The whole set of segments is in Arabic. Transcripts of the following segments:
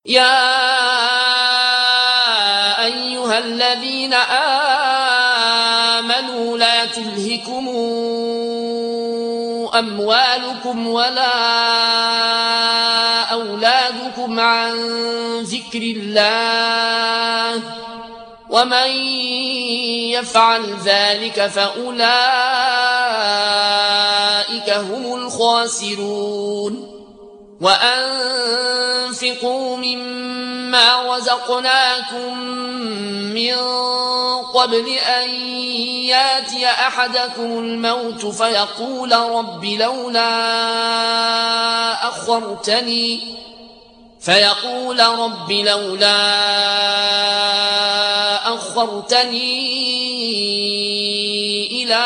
يا أيها الذين آمنوا لا تلهكم أموالكم ولا أولادكم عن ذكر الله ومن يفعل ذلك فأولئك هم الخاسرون وأنفقوا مما رزقناكم من قبل أن ياتي أحدكم الموت فيقول رب لولا أخرتني إلى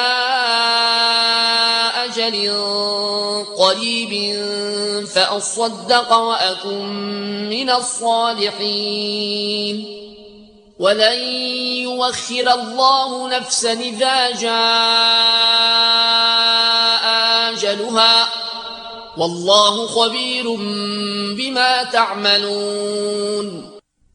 أجل قريب فأصدق وأكن من الصالحين ولن يؤخر الله نفسا إذا جاء أجلها والله خبير بما تعملون.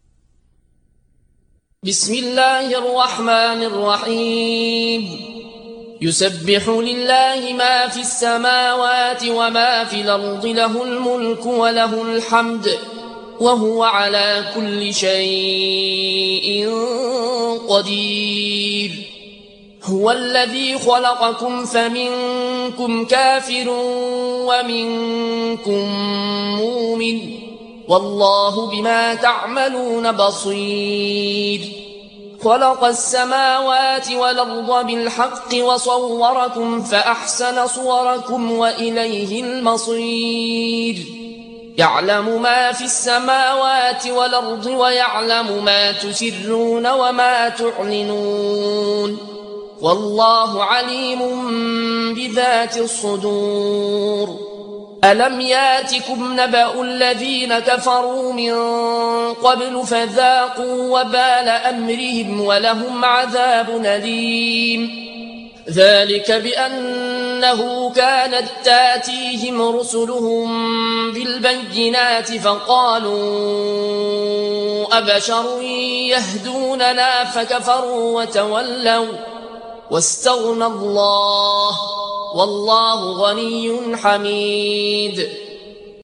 بسم الله الرحمن الرحيم. يسبح لله ما في السماوات وما في الأرض له الملك وله الحمد وهو على كل شيء قدير. هو الذي خلقكم فمنكم كافر ومنكم مؤمن والله بما تعملون بصير. خلق السماوات والأرض بالحق وصوركم فأحسن صوركم وإليه المصير. يعلم ما في السماوات والأرض ويعلم ما تسرون وما تعلنون والله عليم بذات الصدور. ألم ياتكم نبأ الذين كفروا من قبل فذاقوا وبال أمرهم ولهم عذاب أليم. ذلك بأنه كانت تاتيهم رسلهم بالبينات فقالوا أبشر يهدوننا فكفروا وتولوا واستغنى الله والله غني حميد.